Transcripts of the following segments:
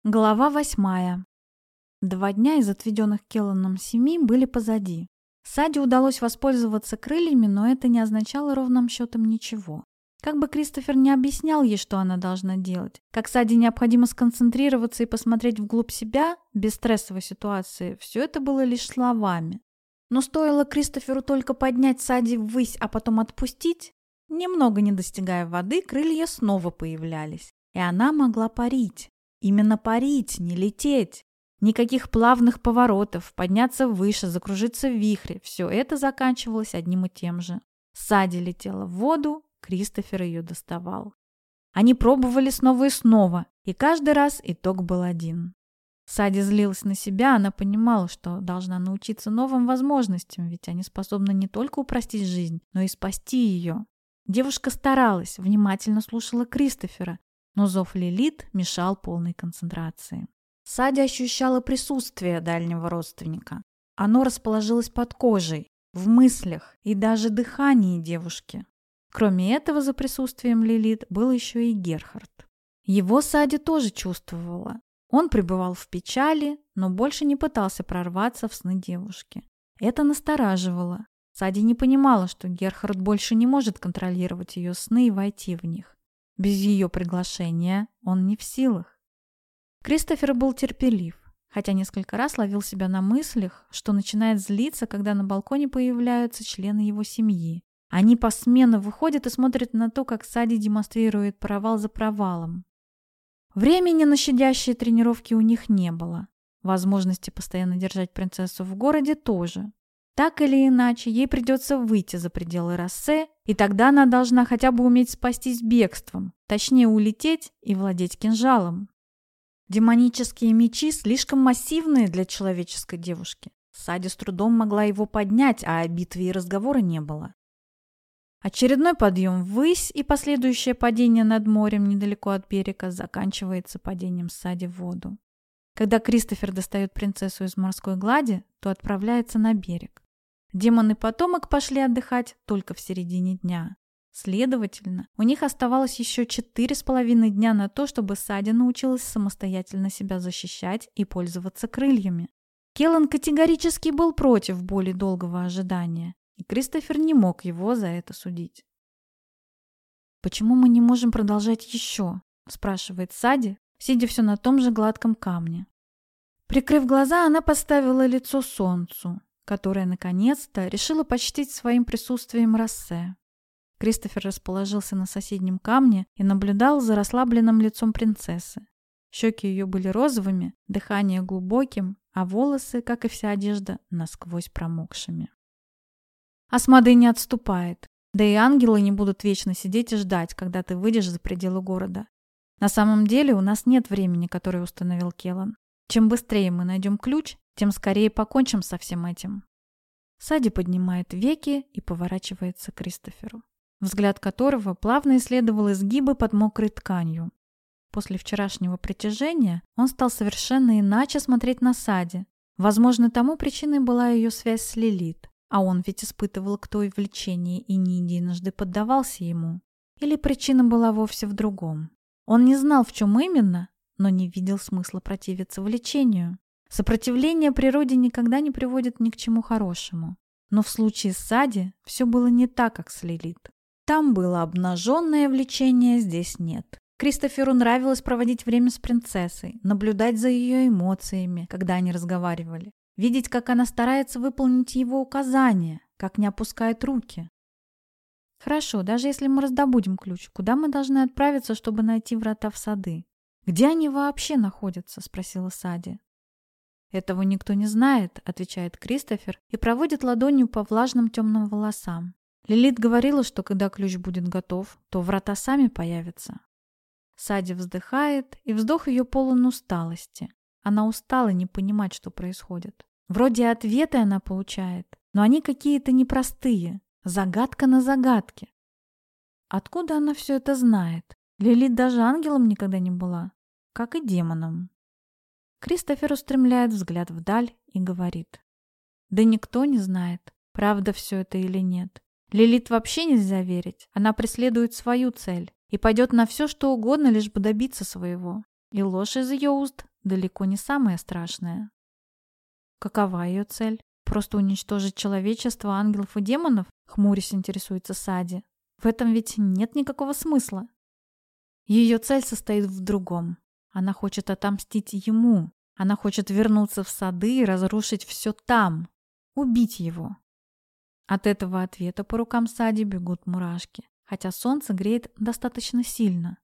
Глава 8. 2 дня из отведенных Келланом 7 были позади. Саде удалось воспользоваться крыльями, но это не означало ровным счетом ничего. Как бы Кристофер не объяснял ей, что она должна делать, как Саде необходимо сконцентрироваться и посмотреть вглубь себя, без стрессовой ситуации, все это было лишь словами. Но стоило Кристоферу только поднять Саде ввысь, а потом отпустить, немного не достигая воды, крылья снова появлялись, и она могла парить. Именно парить, не лететь. Никаких плавных поворотов, подняться выше, закружиться в вихре. Все это заканчивалось одним и тем же. Сади летела в воду, Кристофер ее доставал. Они пробовали снова и снова, и каждый раз итог был один. Сади злилась на себя, она понимала, что должна научиться новым возможностям, ведь они способны не только упростить жизнь, но и спасти ее. Девушка старалась, внимательно слушала Кристофера, но зов Лилит мешал полной концентрации. Сади ощущала присутствие дальнего родственника. Оно расположилось под кожей, в мыслях и даже дыхании девушки. Кроме этого, за присутствием Лилит был еще и Герхард. Его Сади тоже чувствовала. Он пребывал в печали, но больше не пытался прорваться в сны девушки. Это настораживало. Сади не понимала, что Герхард больше не может контролировать ее сны и войти в них. Без ее приглашения он не в силах. Кристофер был терпелив, хотя несколько раз ловил себя на мыслях, что начинает злиться, когда на балконе появляются члены его семьи. Они посменно выходят и смотрят на то, как Сади демонстрирует провал за провалом. Времени на щадящие тренировки у них не было. Возможности постоянно держать принцессу в городе тоже. Так или иначе, ей придется выйти за пределы Россе, и тогда она должна хотя бы уметь спастись бегством, точнее улететь и владеть кинжалом. Демонические мечи слишком массивные для человеческой девушки. Сади с трудом могла его поднять, а о битве и разговора не было. Очередной подъем ввысь и последующее падение над морем недалеко от берега заканчивается падением Сади в воду. Когда Кристофер достает принцессу из морской глади, то отправляется на берег. Демон и потомок пошли отдыхать только в середине дня. Следовательно, у них оставалось еще 4,5 дня на то, чтобы Сади научилась самостоятельно себя защищать и пользоваться крыльями. Келлан категорически был против более долгого ожидания, и Кристофер не мог его за это судить. «Почему мы не можем продолжать еще?» – спрашивает Сади, сидя все на том же гладком камне. Прикрыв глаза, она подставила лицо солнцу, которое, наконец-то, решило почтить своим присутствием Россе. Кристофер расположился на соседнем камне и наблюдал за расслабленным лицом принцессы. Щеки ее были розовыми, дыхание глубоким, а волосы, как и вся одежда, насквозь промокшими. Асмодей не отступает, да и ангелы не будут вечно сидеть и ждать, когда ты выйдешь за пределы города. На самом деле у нас нет времени, которое установил Келлан. Чем быстрее мы найдем ключ, тем скорее покончим со всем этим. Сади поднимает веки и поворачивается к Кристоферу, взгляд которого плавно исследовал изгибы под мокрой тканью. После вчерашнего притяжения он стал совершенно иначе смотреть на Сади. Возможно, тому причиной была ее связь с Лилит, а он ведь испытывал к той влечение и не единожды поддавался ему. Или причина была вовсе в другом. Он не знал, в чем именно, но не видел смысла противиться влечению. Сопротивление природе никогда не приводит ни к чему хорошему. Но в случае с Сади все было не так, как с Лилит. Там было обнаженное влечение, здесь нет. Кристоферу нравилось проводить время с принцессой, наблюдать за ее эмоциями, когда они разговаривали, видеть, как она старается выполнить его указания, как не опускает руки. «Хорошо, даже если мы раздобудем ключ, куда мы должны отправиться, чтобы найти врата в сады? Где они вообще находятся?» – спросила Сади. «Этого никто не знает», – отвечает Кристофер и проводит ладонью по влажным темным волосам. Лилит говорила, что когда ключ будет готов, то врата сами появятся. Сади вздыхает, и вздох ее полон усталости. Она устала не понимать, что происходит. Вроде ответы она получает, но они какие-то непростые. Загадка на загадке. Откуда она все это знает? Лилит даже ангелом никогда не была, как и демоном. Кристофер устремляет взгляд вдаль и говорит: «Да никто не знает, правда все это или нет. Лилит вообще нельзя верить. Она преследует свою цель и пойдет на все, что угодно, лишь бы добиться своего. И ложь из ее уст далеко не самое страшное. Какова ее цель? Просто уничтожить человечество, ангелов и демонов? Хмурясь интересуется Сади. В этом ведь нет никакого смысла. Ее цель состоит в другом. Она хочет отомстить ему. Она хочет вернуться в сады и разрушить все там. Убить его. От этого ответа по рукам Сади бегут мурашки, хотя солнце греет достаточно сильно.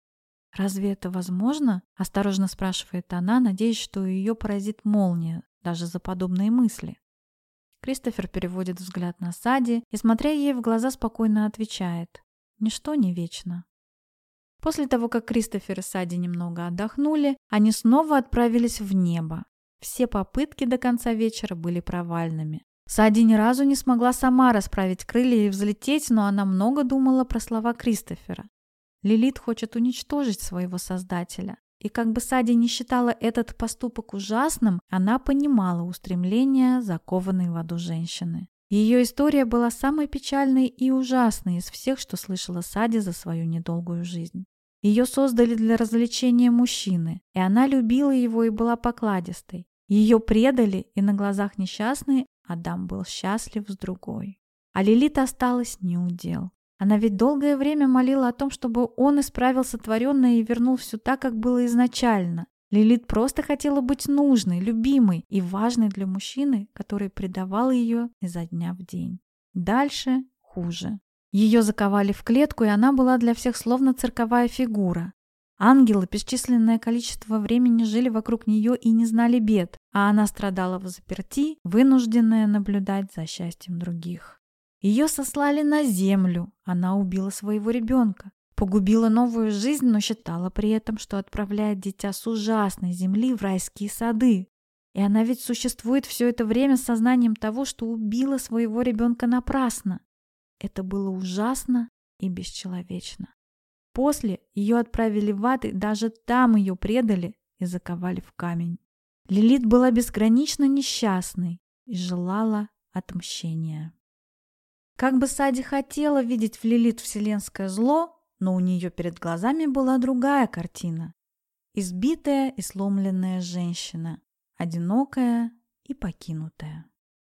«Разве это возможно?» – осторожно спрашивает она, надеясь, что ее поразит молния даже за подобные мысли. Кристофер переводит взгляд на Сади и, смотря ей в глаза, спокойно отвечает: «Ничто не вечно». После того, как Кристофер и Сади немного отдохнули, они снова отправились в небо. Все попытки до конца вечера были провальными. Сади ни разу не смогла сама расправить крылья и взлететь, но она много думала про слова Кристофера. Лилит хочет уничтожить своего создателя. И как бы Сади не считала этот поступок ужасным, она понимала устремления закованной в аду женщины. Ее история была самой печальной и ужасной из всех, что слышала Сади за свою недолгую жизнь. Ее создали для развлечения мужчины, и она любила его и была покладистой. Ее предали, и на глазах несчастной Адам был счастлив с другой. А Лилит осталась неудел. Она ведь долгое время молила о том, чтобы он исправил сотворенное и вернул все так, как было изначально. Лилит просто хотела быть нужной, любимой и важной для мужчины, который предавал ее изо дня в день. Дальше хуже. Ее заковали в клетку, и она была для всех словно цирковая фигура. Ангелы бесчисленное количество времени жили вокруг нее и не знали бед, а она страдала взаперти, вынужденная наблюдать за счастьем других. Ее сослали на землю, она убила своего ребенка, погубила новую жизнь, но считала при этом, что отправляет дитя с ужасной земли в райские сады. И она ведь существует все это время с сознанием того, что убила своего ребенка напрасно. Это было ужасно и бесчеловечно. После ее отправили в ад, и даже там ее предали и заковали в камень. Лилит была безгранично несчастной и желала отмщения. Как бы Сади хотела видеть в Лилит вселенское зло, но у нее перед глазами была другая картина. Избитая и сломленная женщина, одинокая и покинутая.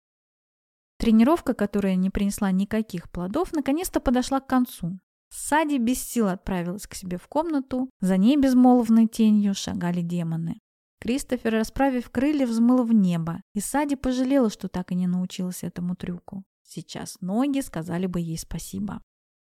Тренировка, которая не принесла никаких плодов, наконец-то подошла к концу. Сади без сил отправилась к себе в комнату, за ней безмолвной тенью шагали демоны. Кристофер, расправив крылья, взмыл в небо, и Сади пожалела, что так и не научилась этому трюку. Сейчас ноги сказали бы ей спасибо.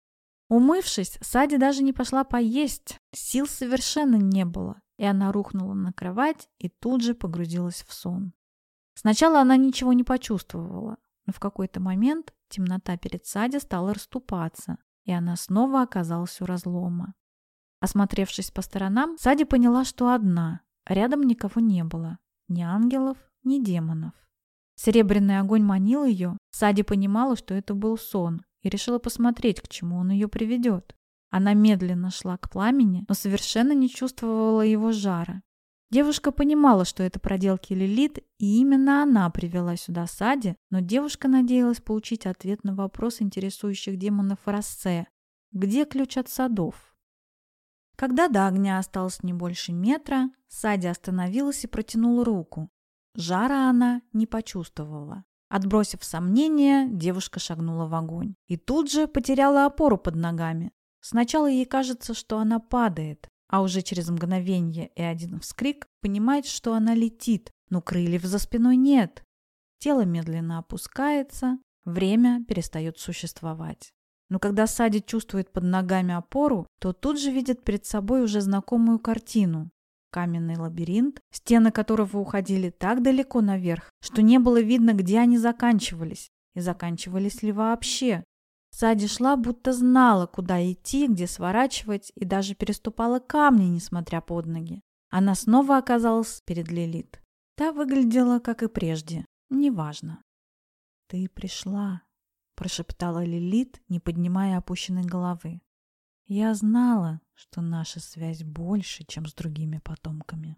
Умывшись, Сади даже не пошла поесть, сил совершенно не было, и она рухнула на кровать и тут же погрузилась в сон. Сначала она ничего не почувствовала, но в какой-то момент темнота перед Сади стала расступаться, и она снова оказалась у разлома. Осмотревшись по сторонам, Сади поняла, что одна, рядом никого не было, ни ангелов, ни демонов. Серебряный огонь манил ее, Сади понимала, что это был сон, и решила посмотреть, к чему он ее приведет. Она медленно шла к пламени, но совершенно не чувствовала его жара. Девушка понимала, что это проделки Лилит, и именно она привела сюда Сади, но девушка надеялась получить ответ на вопрос интересующих демонов Рассе: где ключ от садов? Когда до огня осталось не больше метра, Сади остановилась и протянула руку. Жара она не почувствовала. Отбросив сомнения, девушка шагнула в огонь и тут же потеряла опору под ногами. Сначала ей кажется, что она падает, а уже через мгновение и один вскрик понимает, что она летит, но крыльев за спиной нет. Тело медленно опускается, время перестает существовать. Но когда Сади чувствует под ногами опору, то тут же видит перед собой уже знакомую картину. Каменный лабиринт, стены которого уходили так далеко наверх, что не было видно, где они заканчивались, и заканчивались ли вообще. Сади шла, будто знала, куда идти, где сворачивать, и даже переступала камни, несмотря под ноги. Она снова оказалась перед Лилит. Та выглядела, как и прежде, неважно. «Ты пришла», – прошептала Лилит, не поднимая опущенной головы. «Я знала, что наша связь больше, чем с другими потомками».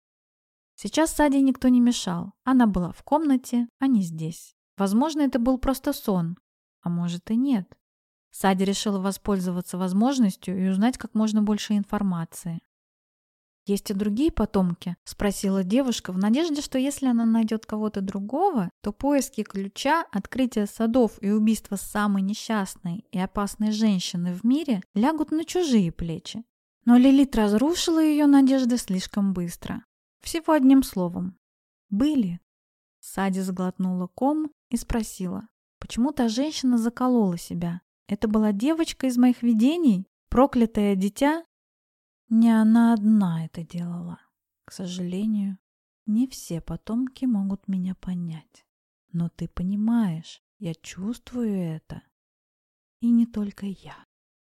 Сейчас Сади никто не мешал. Она была в комнате, а не здесь. Возможно, это был просто сон. А может и нет. Сади решила воспользоваться возможностью и узнать как можно больше информации. «Есть и другие потомки?» — спросила девушка в надежде, что если она найдет кого-то другого, то поиски ключа, открытие садов и убийство самой несчастной и опасной женщины в мире лягут на чужие плечи. Но Лилит разрушила ее надежды слишком быстро. Всего одним словом. «Были». Сади сглотнула ком и спросила, почему та женщина заколола себя. «Это была девочка из моих видений? Проклятое дитя?» Не она одна это делала. К сожалению, не все потомки могут меня понять. Но ты понимаешь, я чувствую это. И не только я.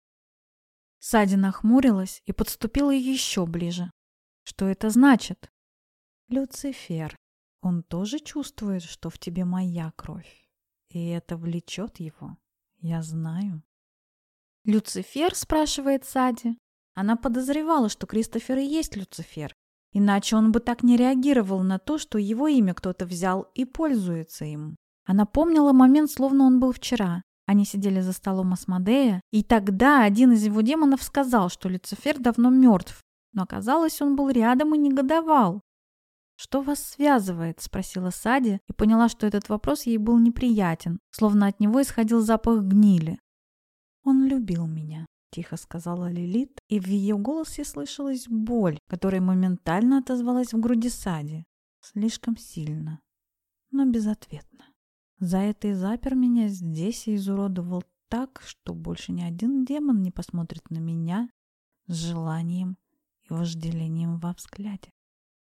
Сади нахмурилась и подступила еще ближе. Что это значит? Люцифер. Он тоже чувствует, что в тебе моя кровь. И это влечет его. Я знаю. «Люцифер?» — спрашивает Сади. Она подозревала, что Кристофер и есть Люцифер. Иначе он бы так не реагировал на то, что его имя кто-то взял и пользуется им. Она помнила момент, словно он был вчера. Они сидели за столом Асмодея, и тогда один из его демонов сказал, что Люцифер давно мертв. Но оказалось, он был рядом и негодовал. «Что вас связывает?» — спросила Сади и поняла, что этот вопрос ей был неприятен, словно от него исходил запах гнили. «Он любил меня», — тихо сказала Лилит, и в ее голосе слышалась боль, которая моментально отозвалась в груди Сади. Слишком сильно, но безответно. За это и запер меня здесь и изуродовал так, что больше ни один демон не посмотрит на меня с желанием и вожделением во взгляде.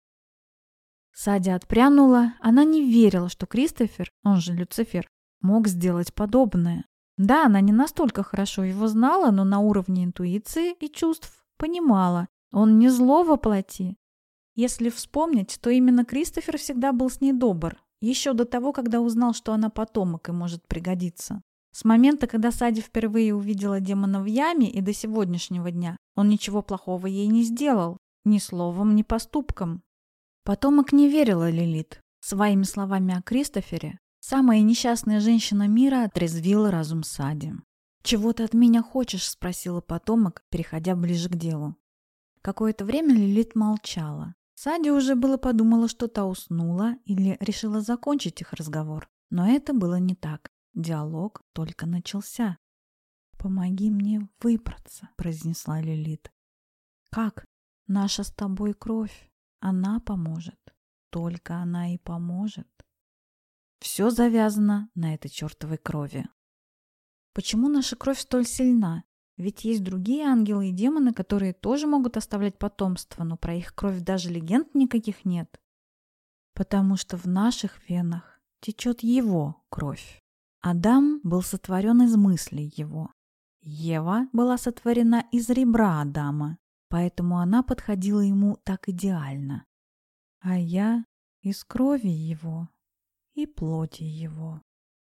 Сади отпрянула. Она не верила, что Кристофер, он же Люцифер, мог сделать подобное. Да, она не настолько хорошо его знала, но на уровне интуиции и чувств понимала. Он не зло воплоти. Если вспомнить, то именно Кристофер всегда был с ней добр. Еще до того, когда узнал, что она потомок и может пригодиться. С момента, когда Сади впервые увидела демона в яме, и до сегодняшнего дня он ничего плохого ей не сделал. Ни словом, ни поступком. Потомок не верила Лилит. Своими словами о Кристофере самая несчастная женщина мира отрезвила разум Сади. «Чего ты от меня хочешь?» — спросила потомок, переходя ближе к делу. Какое-то время Лилит молчала. Сади уже было подумала, что та уснула или решила закончить их разговор. Но это было не так. Диалог только начался. «Помоги мне выбраться», — произнесла Лилит. «Как? Наша с тобой кровь. Она поможет. Только она и поможет». Все завязано на этой чертовой крови. Почему наша кровь столь сильна? Ведь есть другие ангелы и демоны, которые тоже могут оставлять потомство, но про их кровь даже легенд никаких нет. Потому что в наших венах течет его кровь. Адам был сотворен из мыслей его. Ева была сотворена из ребра Адама, поэтому она подходила ему так идеально. А я из крови его и плоти его.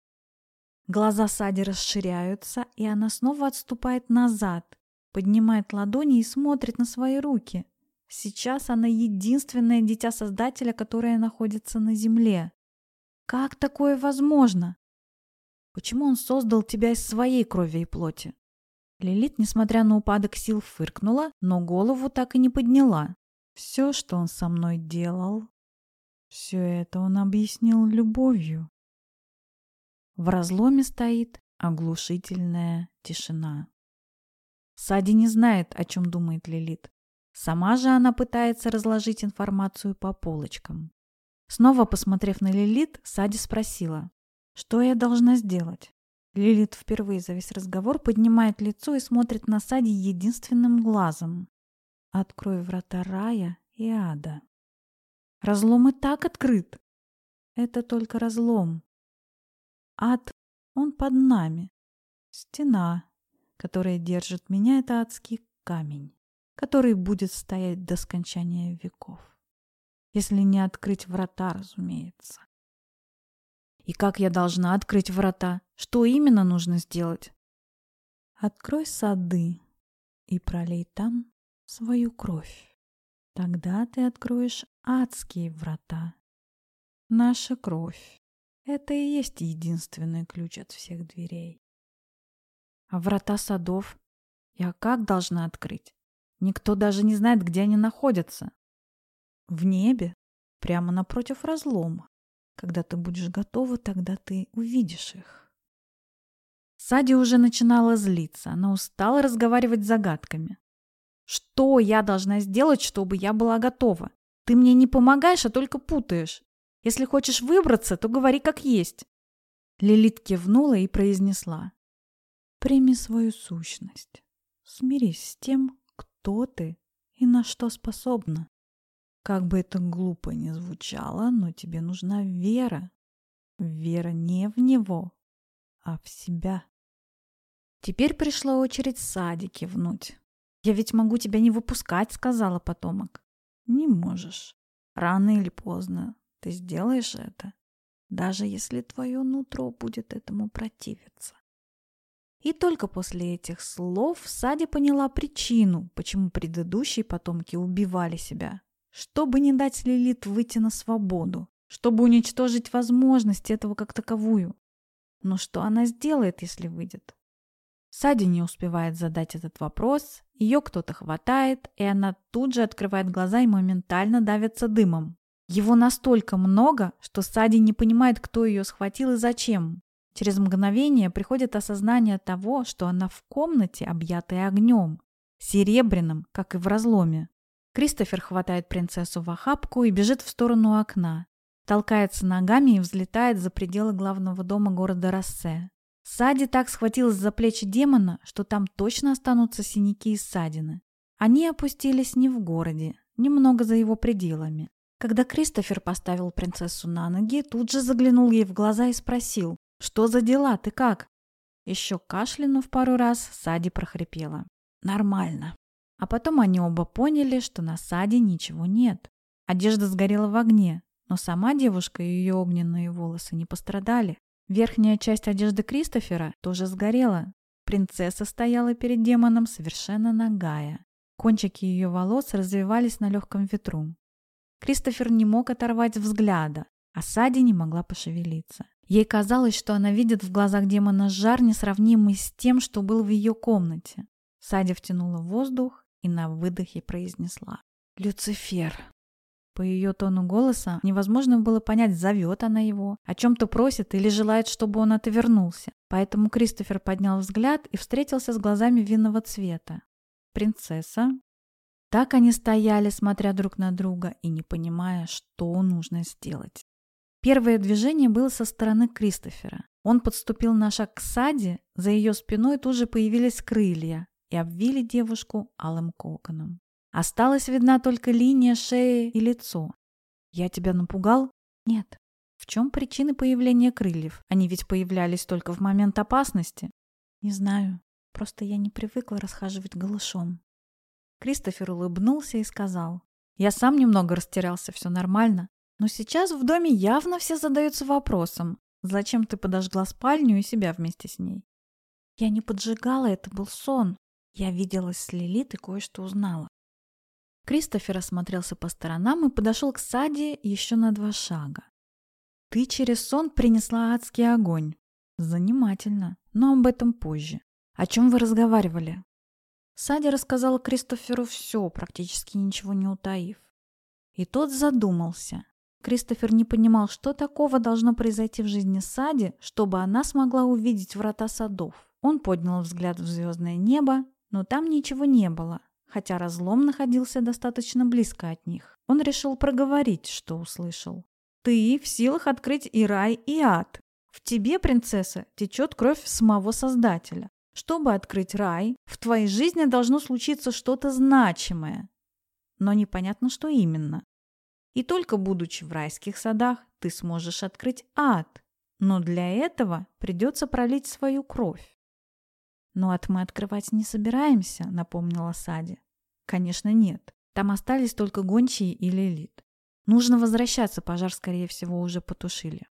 Глаза Сади расширяются, и она снова отступает назад, поднимает ладони и смотрит на свои руки. Сейчас она единственное дитя Создателя, которое находится на земле. Как такое возможно? Почему он создал тебя из своей крови и плоти? Лилит, несмотря на упадок сил, фыркнула, но голову так и не подняла. Все, что он со мной делал, все это он объяснил любовью. В разломе стоит оглушительная тишина. Сади не знает, о чем думает Лилит. Сама же она пытается разложить информацию по полочкам. Снова посмотрев на Лилит, Сади спросила, что я должна сделать? Лилит впервые за весь разговор поднимает лицо и смотрит на Сади единственным глазом. Открой врата рая и ада. Разлом и так открыт. Это только разлом. Ад, он под нами. Стена, которая держит меня, это адский камень, который будет стоять до скончания веков. Если не открыть врата, разумеется. И как я должна открыть врата? Что именно нужно сделать? Открой сады и пролей там свою кровь. Тогда ты откроешь адские врата. Наша кровь. Это и есть единственный ключ от всех дверей. А врата садов я как должна открыть? Никто даже не знает, где они находятся. В небе, прямо напротив разлома. Когда ты будешь готова, тогда ты увидишь их. Сади уже начинала злиться. Она устала разговаривать с загадками. Что я должна сделать, чтобы я была готова? Ты мне не помогаешь, а только путаешь. Если хочешь выбраться, то говори как есть. Лилит кивнула и произнесла. Прими свою сущность. Смирись с тем, кто ты и на что способна. Как бы это глупо ни звучало, но тебе нужна вера. Вера не в него, а в себя. Теперь пришла очередь Сади кивнуть. «Я ведь могу тебя не выпускать», — сказала потомок. «Не можешь. Рано или поздно ты сделаешь это, даже если твое нутро будет этому противиться». И только после этих слов Сади поняла причину, почему предыдущие потомки убивали себя. Чтобы не дать Лилит выйти на свободу, чтобы уничтожить возможность этого как таковую. Но что она сделает, если выйдет? Сади не успевает задать этот вопрос, ее кто-то хватает, и она тут же открывает глаза и моментально давится дымом. Его настолько много, что Сади не понимает, кто ее схватил и зачем. Через мгновение приходит осознание того, что она в комнате, объятой огнем, серебряным, как и в разломе. Кристофер хватает принцессу в охапку и бежит в сторону окна. Толкается ногами и взлетает за пределы главного дома города Рассе. Сади так схватилась за плечи демона, что там точно останутся синяки и ссадины. Они опустились не в городе, немного за его пределами. Когда Кристофер поставил принцессу на ноги, тут же заглянул ей в глаза и спросил: «Что за дела? Ты как?» Еще кашлянув пару раз, Сади прохрипела: «Нормально». А потом они оба поняли, что на Сади ничего нет. Одежда сгорела в огне, но сама девушка и ее огненные волосы не пострадали. Верхняя часть одежды Кристофера тоже сгорела. Принцесса стояла перед демоном совершенно нагая. Кончики ее волос развивались на легком ветру. Кристофер не мог оторвать взгляда, а Сади не могла пошевелиться. Ей казалось, что она видит в глазах демона жар, несравнимый с тем, что был в ее комнате. Сади втянула воздух и на выдохе произнесла: «Люцифер». По ее тону голоса невозможно было понять, зовет она его, о чем-то просит или желает, чтобы он отвернулся. Поэтому Кристофер поднял взгляд и встретился с глазами винного цвета. «Принцесса». Так они стояли, смотря друг на друга и не понимая, что нужно сделать. Первое движение было со стороны Кристофера. Он подступил на шаг к Сади, за ее спиной тут же появились крылья и обвили девушку алым коконом. Осталась видна только линия шеи и лицо. «Я тебя напугал?» «Нет». «В чем причины появления крыльев? Они ведь появлялись только в момент опасности». «Не знаю. Просто я не привыкла расхаживать голышом». Кристофер улыбнулся и сказал: «Я сам немного растерялся, все нормально. Но сейчас в доме явно все задаются вопросом, зачем ты подожгла спальню и себя вместе с ней?» «Я не поджигала, это был сон. Я виделась с Лилит и кое-что узнала». Кристофер осмотрелся по сторонам и подошел к Сади еще на 2 шага. «Ты через сон принесла адский огонь». «Занимательно, но об этом позже. О чем вы разговаривали?» Сади рассказала Кристоферу все, практически ничего не утаив. И тот задумался. Кристофер не понимал, что такого должно произойти в жизни Сади, чтобы она смогла увидеть врата садов. Он поднял взгляд в звездное небо, но там ничего не было, хотя разлом находился достаточно близко от них. Он решил проговорить, что услышал. «Ты в силах открыть и рай, и ад. В тебе, принцесса, течет кровь самого Создателя. Чтобы открыть рай, в твоей жизни должно случиться что-то значимое. Но непонятно, что именно. И только будучи в райских садах, ты сможешь открыть ад. Но для этого придется пролить свою кровь». «Но ад мы открывать не собираемся», — напомнила Сади. «Конечно, нет. Там остались только гончие и Лилит. Нужно возвращаться, пожар, скорее всего, уже потушили».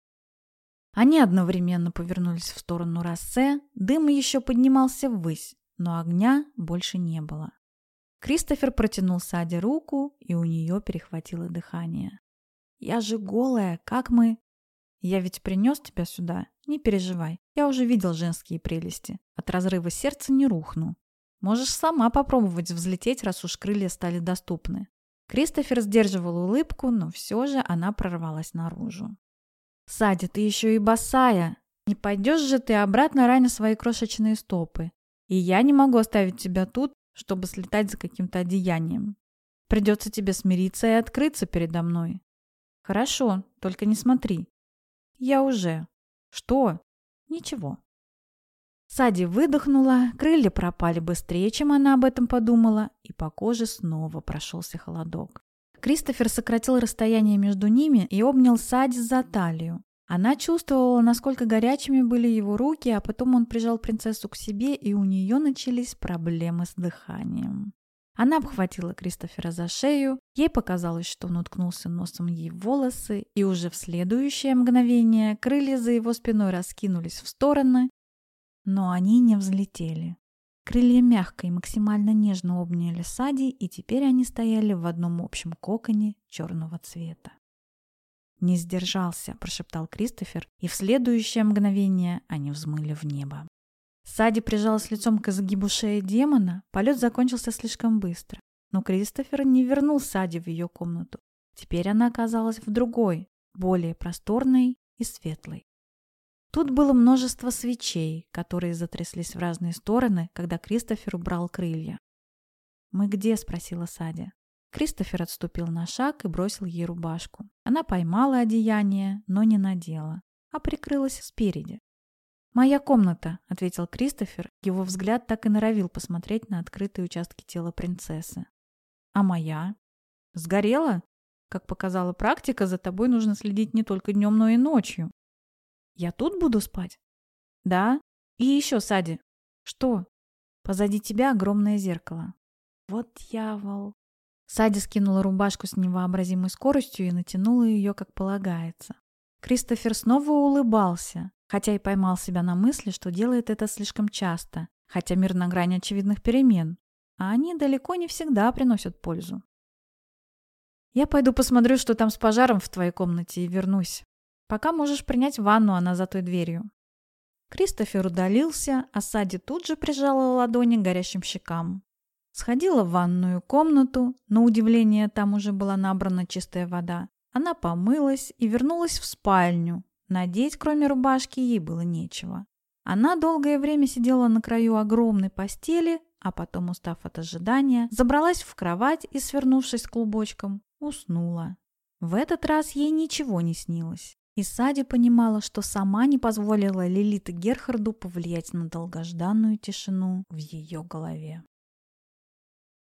Они одновременно повернулись в сторону Рассе, дым еще поднимался ввысь, но огня больше не было. Кристофер протянул Саде руку, и у нее перехватило дыхание. «Я же голая, как мы...» «Я ведь принес тебя сюда, не переживай. Я уже видел женские прелести. От разрыва сердца не рухну». Можешь сама попробовать взлететь, раз уж крылья стали доступны». Кристофер сдерживал улыбку, но все же она прорвалась наружу. «Сади, ты еще и босая. Не пойдешь же ты обратно, раня свои крошечные стопы. И я не могу оставить тебя тут, чтобы слетать за каким-то одеянием. Придется тебе смириться и открыться передо мной». «Хорошо, только не смотри». «Я уже». «Что?» «Ничего». Сади выдохнула, крылья пропали быстрее, чем она об этом подумала, и по коже снова прошелся холодок. Кристофер сократил расстояние между ними и обнял Сади за талию. Она чувствовала, насколько горячими были его руки, а потом он прижал принцессу к себе, и у нее начались проблемы с дыханием. Она обхватила Кристофера за шею, ей показалось, что он уткнулся носом ей в волосы, и уже в следующее мгновение крылья за его спиной раскинулись в стороны, но они не взлетели. Крылья мягко и максимально нежно обняли Сади, и теперь они стояли в одном общем коконе черного цвета. «Не сдержался», – прошептал Кристофер, и в следующее мгновение они взмыли в небо. Сади прижалась лицом к изгибу шеи демона, полет закончился слишком быстро. Но Кристофер не вернул Сади в ее комнату. Теперь она оказалась в другой, более просторной и светлой. Тут было множество свечей, которые затряслись в разные стороны, когда Кристофер убрал крылья. «Мы где?» – спросила Сади. Кристофер отступил на шаг и бросил ей рубашку. Она поймала одеяние, но не надела, а прикрылась спереди. «Моя комната», — ответил Кристофер. Его взгляд так и норовил посмотреть на открытые участки тела принцессы. «А моя?» «Сгорела? Как показала практика, за тобой нужно следить не только днем, но и ночью». «Я тут буду спать?» «Да. И еще, Сади». «Что?» «Позади тебя огромное зеркало». «Вот дьявол». Сади скинула рубашку с невообразимой скоростью и натянула ее, как полагается. Кристофер снова улыбался, хотя и поймал себя на мысли, что делает это слишком часто, хотя мир на грани очевидных перемен, а они далеко не всегда приносят пользу. «Я пойду посмотрю, что там с пожаром в твоей комнате, и вернусь. Пока можешь принять ванну, она за той дверью». Кристофер удалился, а Сади тут же прижала ладони к горящим щекам. Сходила в ванную комнату, на удивление там уже была набрана чистая вода. Она помылась и вернулась в спальню. Надеть, кроме рубашки, ей было нечего. Она долгое время сидела на краю огромной постели, а потом, устав от ожидания, забралась в кровать и, свернувшись клубочком, уснула. В этот раз ей ничего не снилось. И Сади понимала, что сама не позволила Лилит и Герхарду повлиять на долгожданную тишину в ее голове.